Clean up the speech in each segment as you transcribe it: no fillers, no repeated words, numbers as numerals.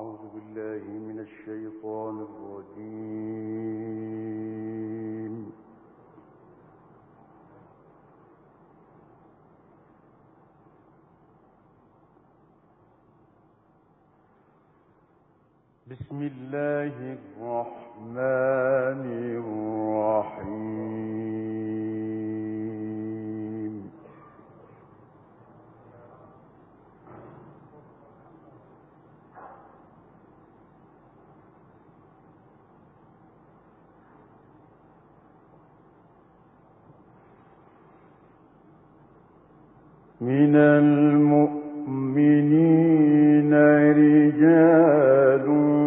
أعوذ بالله من الشيطان الرجيم. بسم الله الرحمن الرحيم. من المؤمنين رجال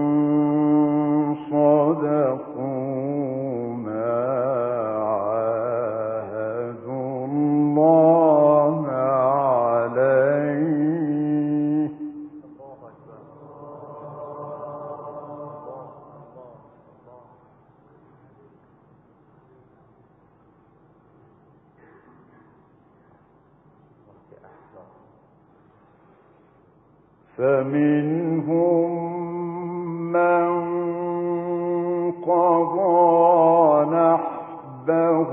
صدقوا ما عاهدوا الله عليه فمنهم من قضى نحبه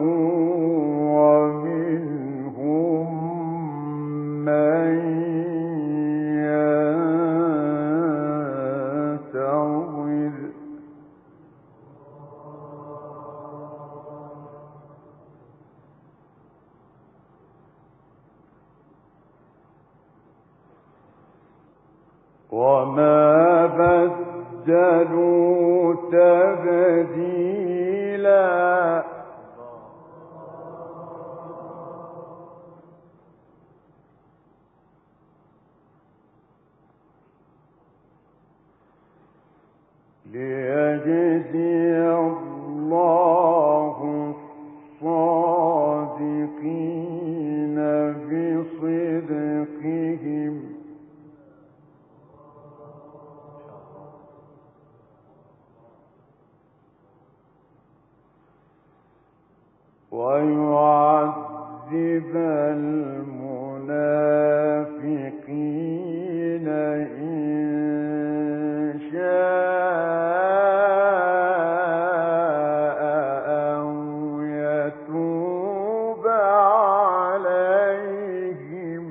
ومنهم من ينتظر وما بدلوا تبديلا ليجزي الله الصادقين بصدقهم ويعذب المنافقين إن شاء أو يتوب عليهم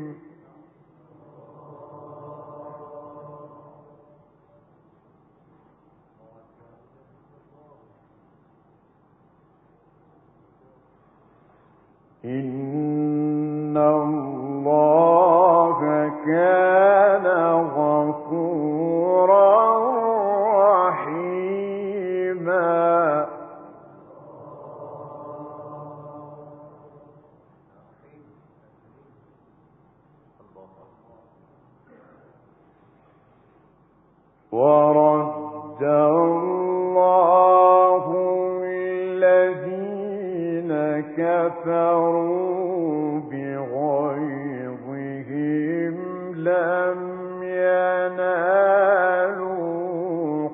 إن الله كان غفورا رحيما ورد الله الذين كفروا بغيظهم لم ينالوا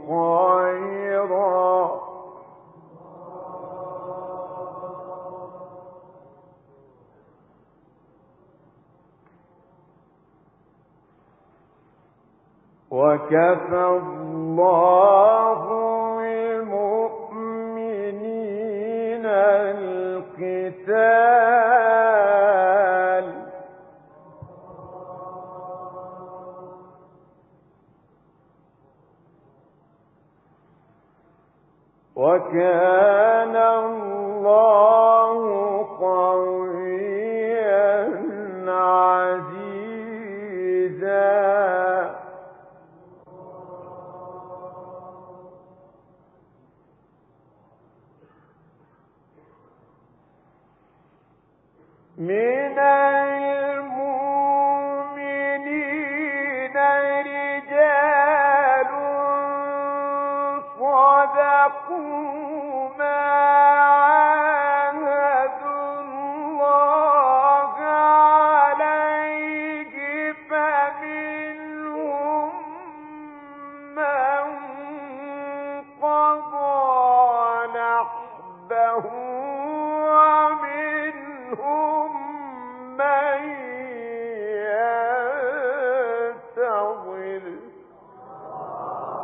خيرا وكفى الله المؤمنين القتال وكان الله قويا عزيزا من المؤمنين رجال صدقوا ما عاهدوا الله عليه فمنهم من قضى نحبه ومنهم من ينتظر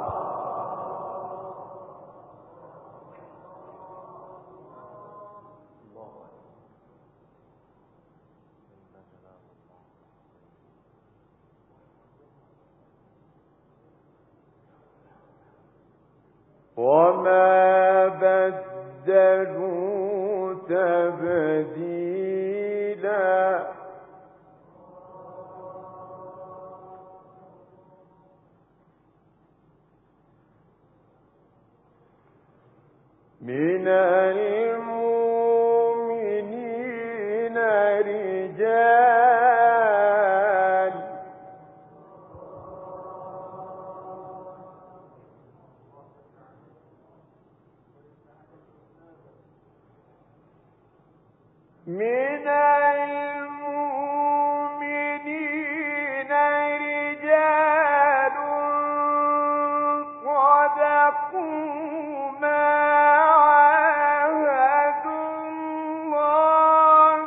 وما بدلوا تبديلا من المؤمنين رجال من المؤمنين رجال صدقوا ما عاهدوا الله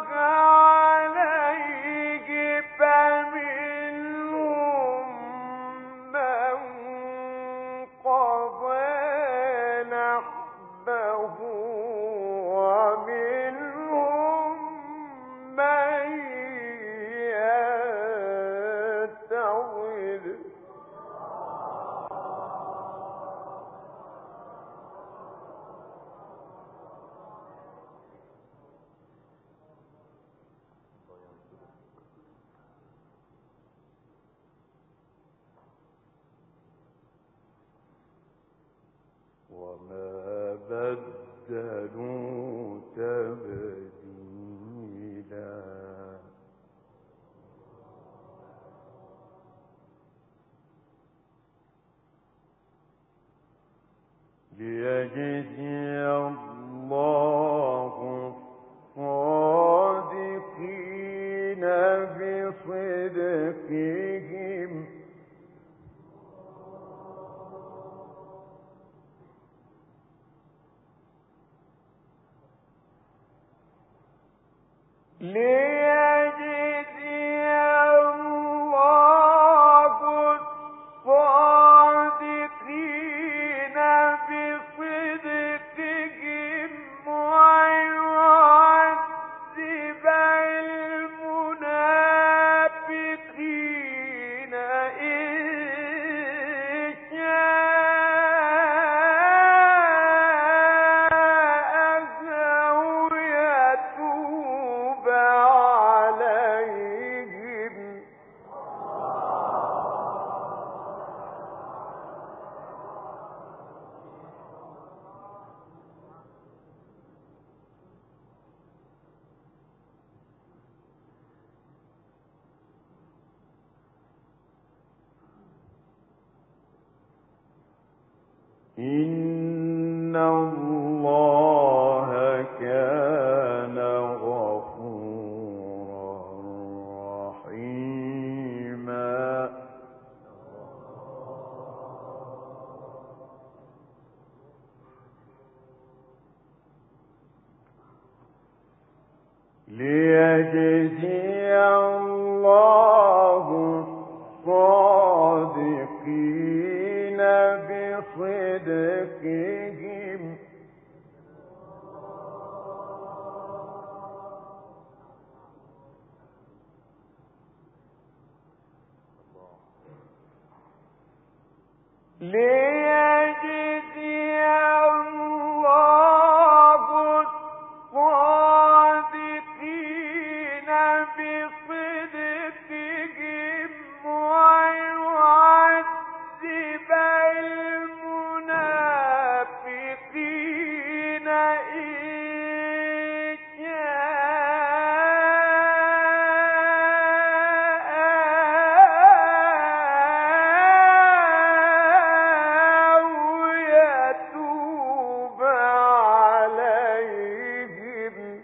عليه فمنهم من قضى نحبه ومنهم من ينتظر وما بدلوا تبديلا ليجزي الله الصادقين بصدقهم ليجزي الله الصادقين بصدقهم ويعذب المنافقين إن شاء أو يتوب عليهم إن الله كان غفورا رحيما ليجزي الله الصادقين بصدقهم ليجزي الله الصادقين بصدقهم ويعذب المنافقين إن شاء أو يتوب عليهم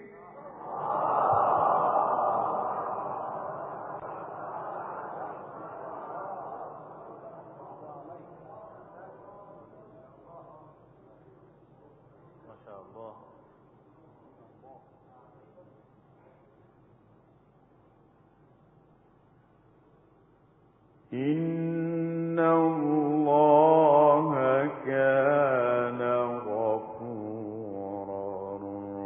ما شاء الله. إن الله كان غفورا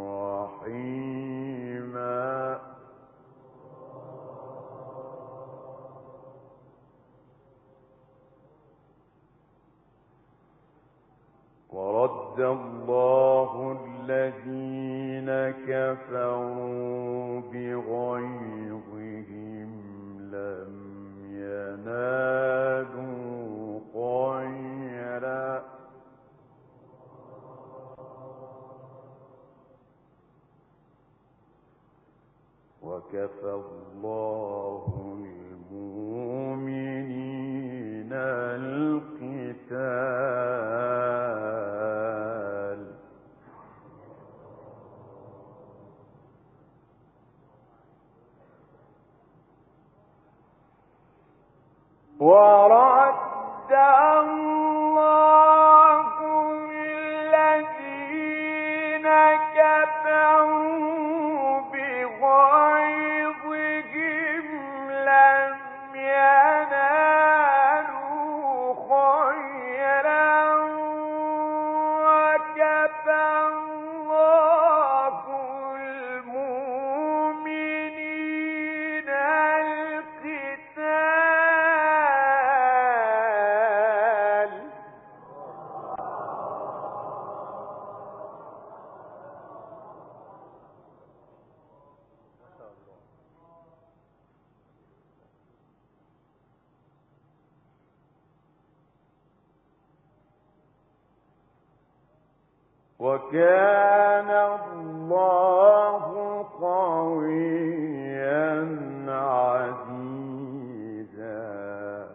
رحيما ورد الله الذين كفروا بغيظهم لم ينالوا خيرا وكفى الله المؤمنين القتال ورد الله الذين كفروا بغيظهم لم ينالوا خيرا وكفى الله المؤمنين القتال وكان الله قويا عزيزا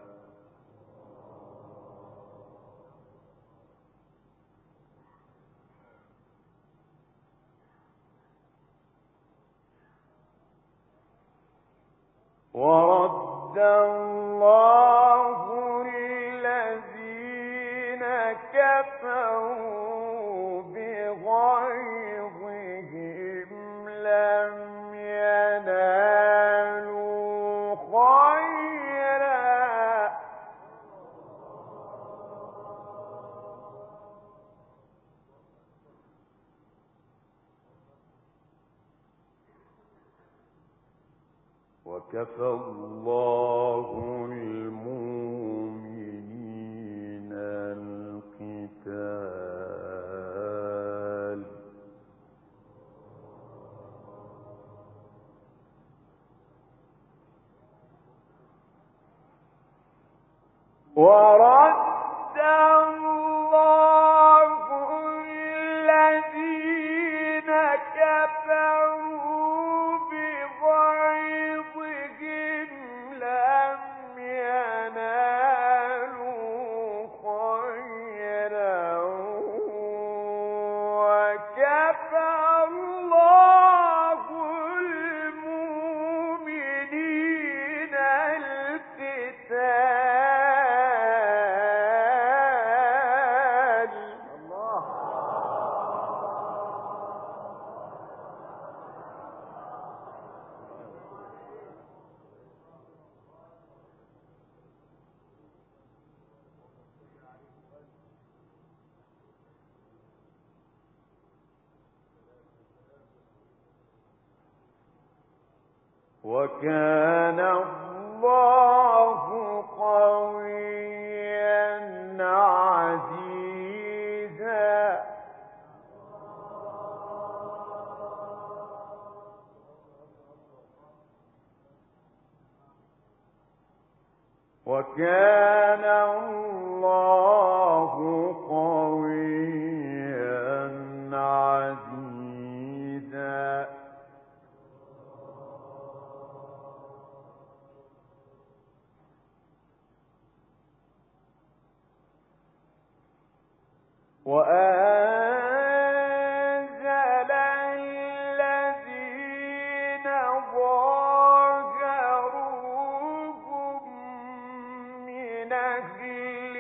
ورد الله الذين كفروا بغيظهم لم ينالوا خيرا وكفى الله المؤمنين القتال ورد الله الذين كفروا بغيظهم لم ينالوا خيرا وكفى الله المؤمنين القتال وكان الله قويا عزيزا وكان الله قويا عزيزا وأنزل الذين ظاهروهم من أهل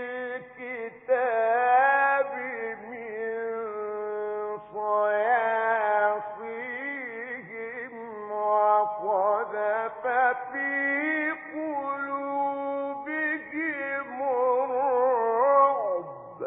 الكتاب من صياصيهم وقذف في قلوبهم الرعب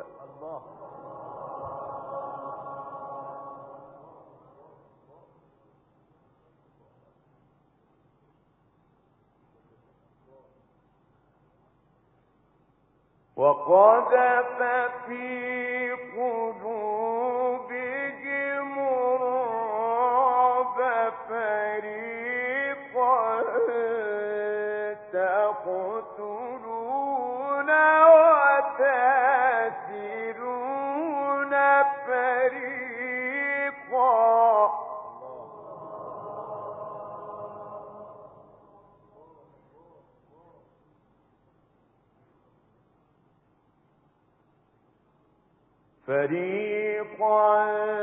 وقذف في قلوبهم الرعب فريقا تقتلون وتأسرون فريقا. فريقا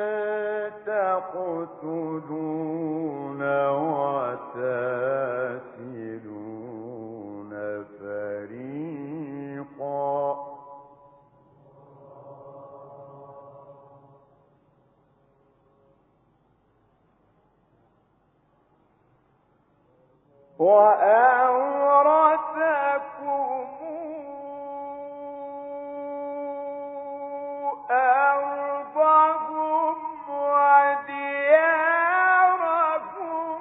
تقتلون وتأسرون فريقا. وأورثكم أرضهم وديارهم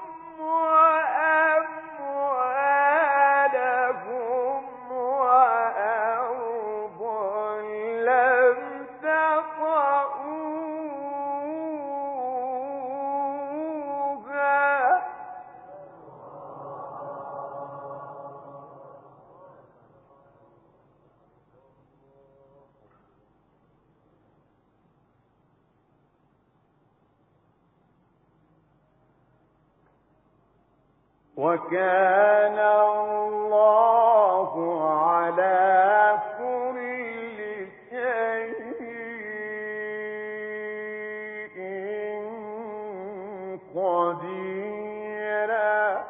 وأموالهم وأرضا لم تطئوها. وكان الله على كل شيء قديرا.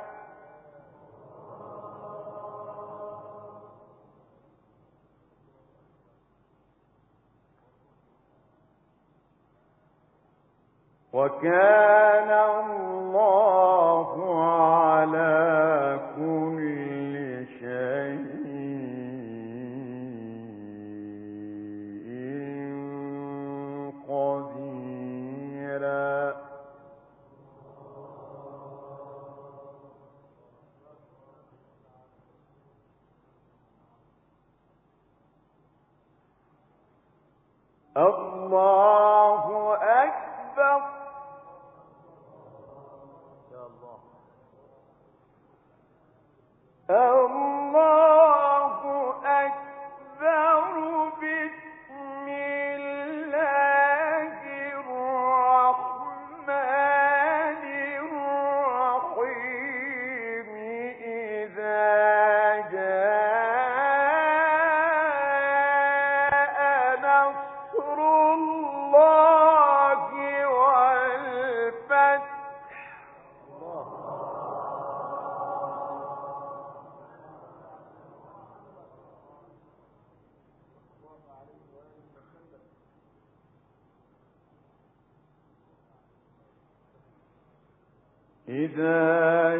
وكان الله على كل شيء قديرا. الله أكبر. الله أكبر. بسم الله الرحمن الرحيم. إذا جاء نصر الله والفتح. إذا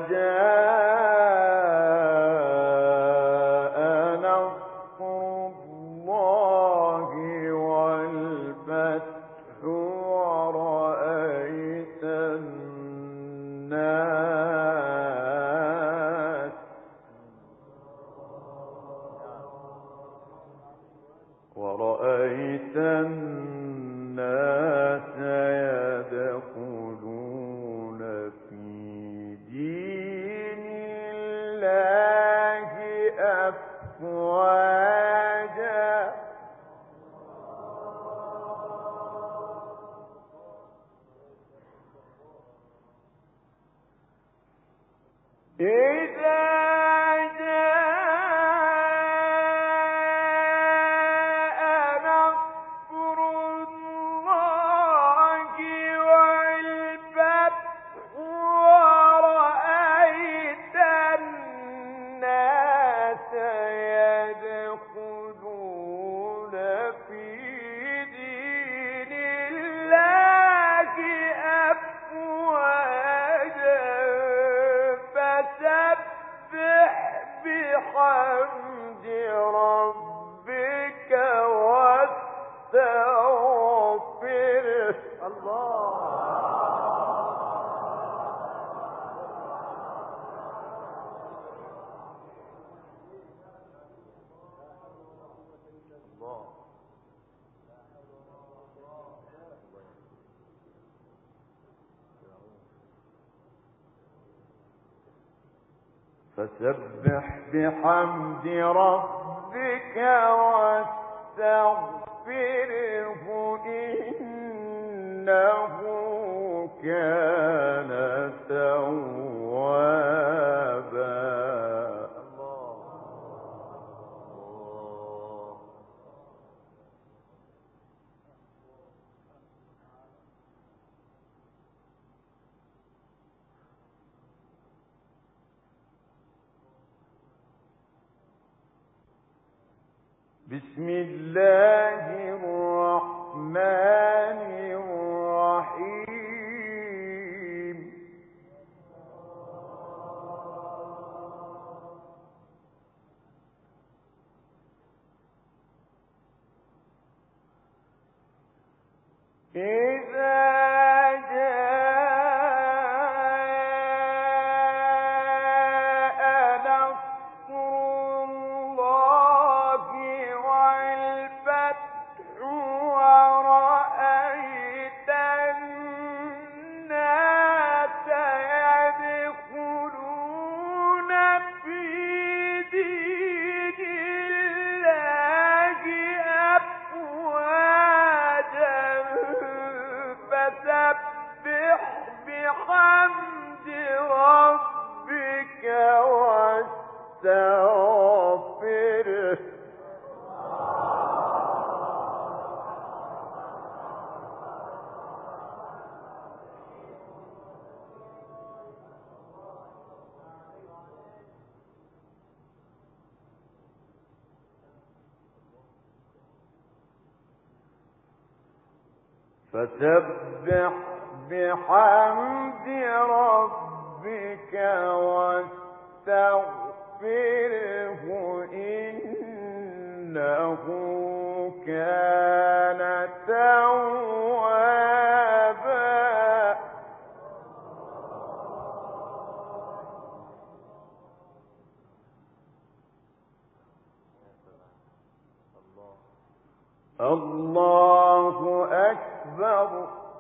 جاء نصر الله والفتح ورأيت الناس يدخلون في دين الله أفواجا. إذا جاء نصر الله والفتح ورأيت الناس يدخلون في دين الله أفواجا فسبح بحمد ربك واستغفره. الله. فسبح بحمد ربك واستغفره إنه كان توابا. بسم الله الرحمن الرحيم. إذا فسبح بحمد ربك واستغفره. فسبح بحمد ربك واستغفره إنه كان توابا. الله أكبر.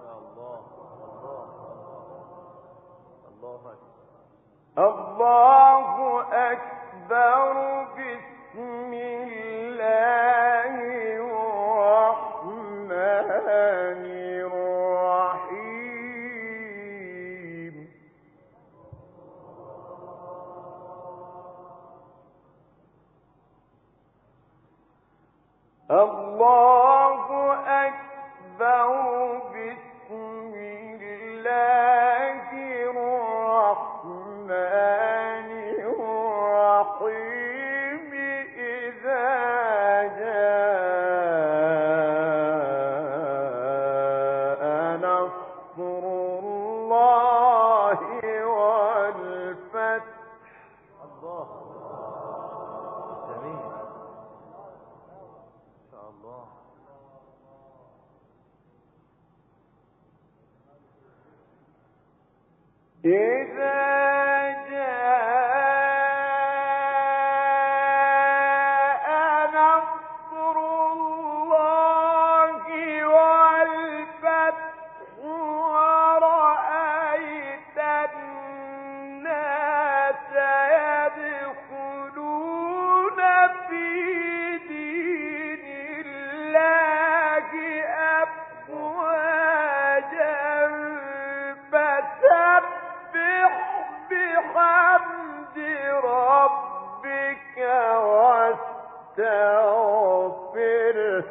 الله أكبر. بسم الله الرحمن الرحيم. الله أكبر. بسم الله الرحمن الرحيم. إذا جاء نصر الله والفتح. الله جميل إن شاء الله. إذا جاء نصر الله والفتح ورأيت الناس يدخلون في دين الله أفواجا فسبح بحمد ربك واستغفره.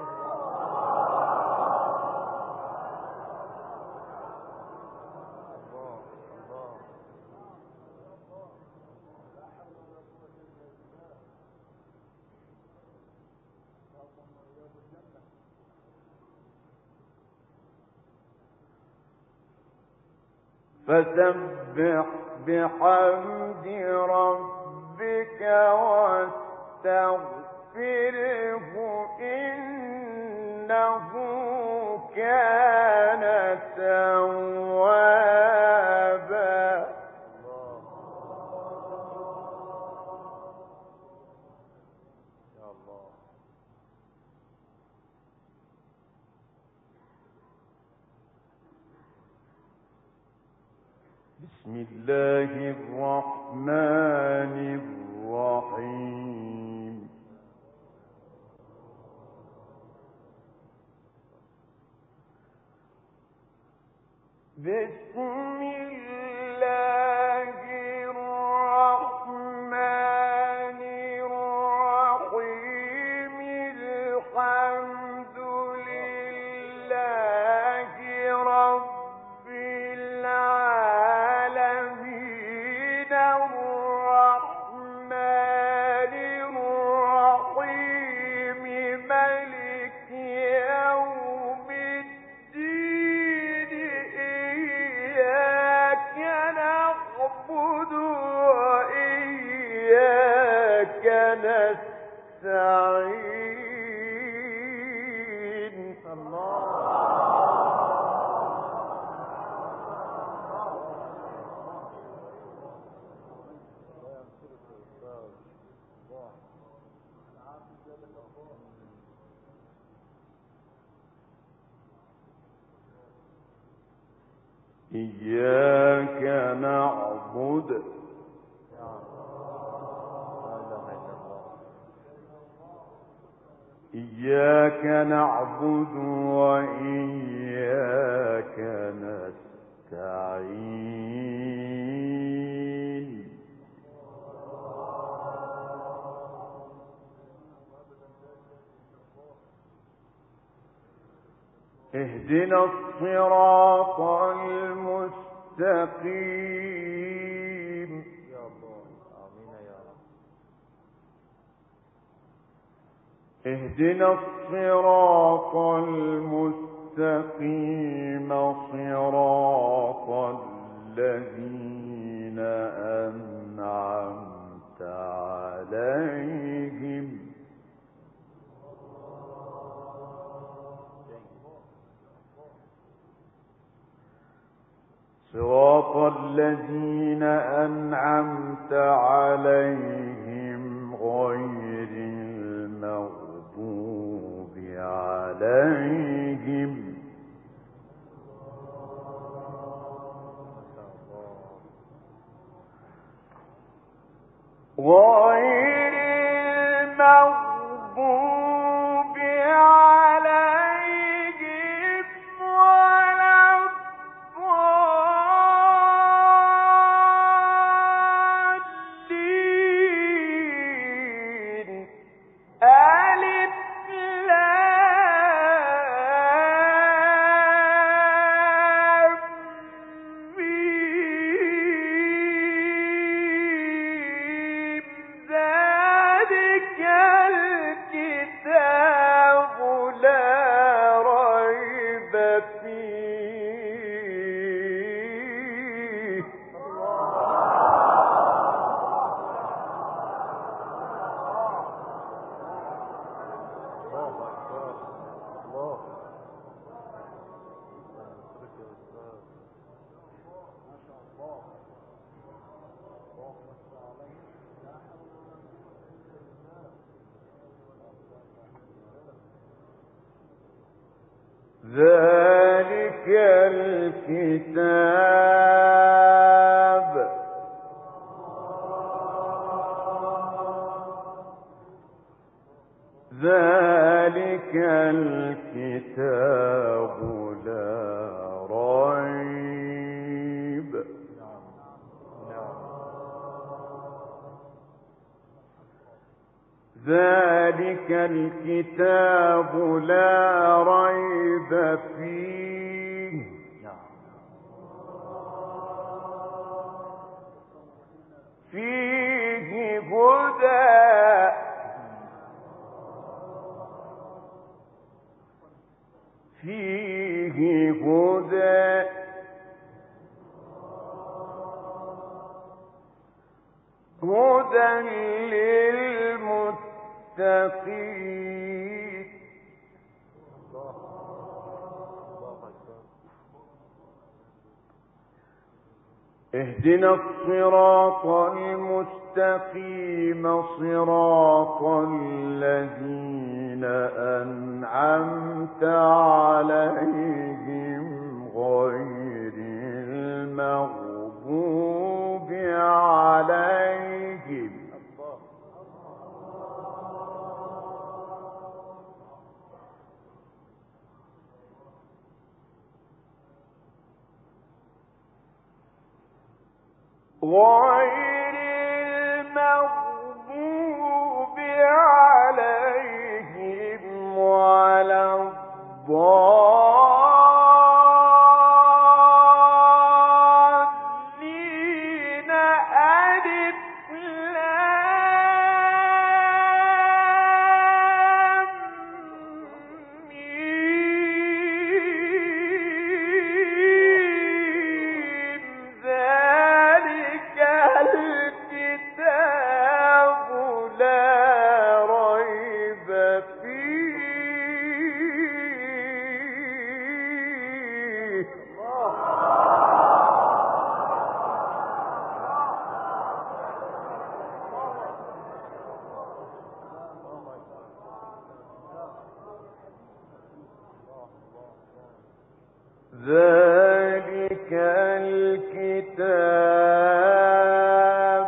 فسبح بحمد ربك واستغفره إنه كان توابا. يا الله. بسم بسم الله الرحمن الرحيم. بسم الله الرحمن الرحيم. الحمد لله رب العالمين الرحمن الرحيم مالك يوم الدين إياك نعبد وإياك نستعين. إياك نعبد إياك نعبد وإياك نستعين. اهدنا الصراط المستقيم. يا الله آمين يا رب. اهدنا الصراط المستقيم صراط الذين أنعمت عليهم صراط الذين أنعمت عليهم غير المغضوب عليهم غير المغضوب عليهم ولا الضالين. ألف لام ميم. ذلك الكتاب لا ريب فيه. الله أكبر. الله. صدق يا أستاذ. ما شاء الله. اللهم صل عليه. ذلك الكتاب لا ريب. ذلك الكتاب لا ريب فيه. فيه هدى هدى للمتقين. اهدنا الصراط المستقيم صراط الذين أنعمت عليهم غير المغضوب غير المغضوب عليهم ولا الضالين. ألف لام ميم. ذلك الكتاب لا ريب فيه. ذلك الكتاب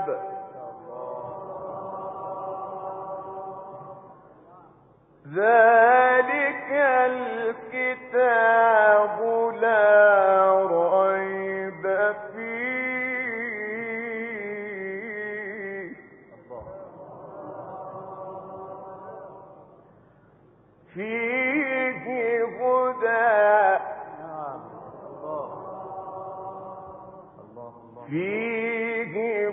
لا ريب فيه. فيه هدى فيه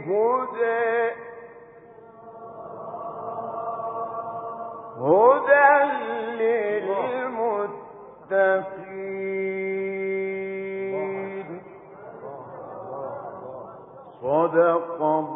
هدى للمتقين. صدق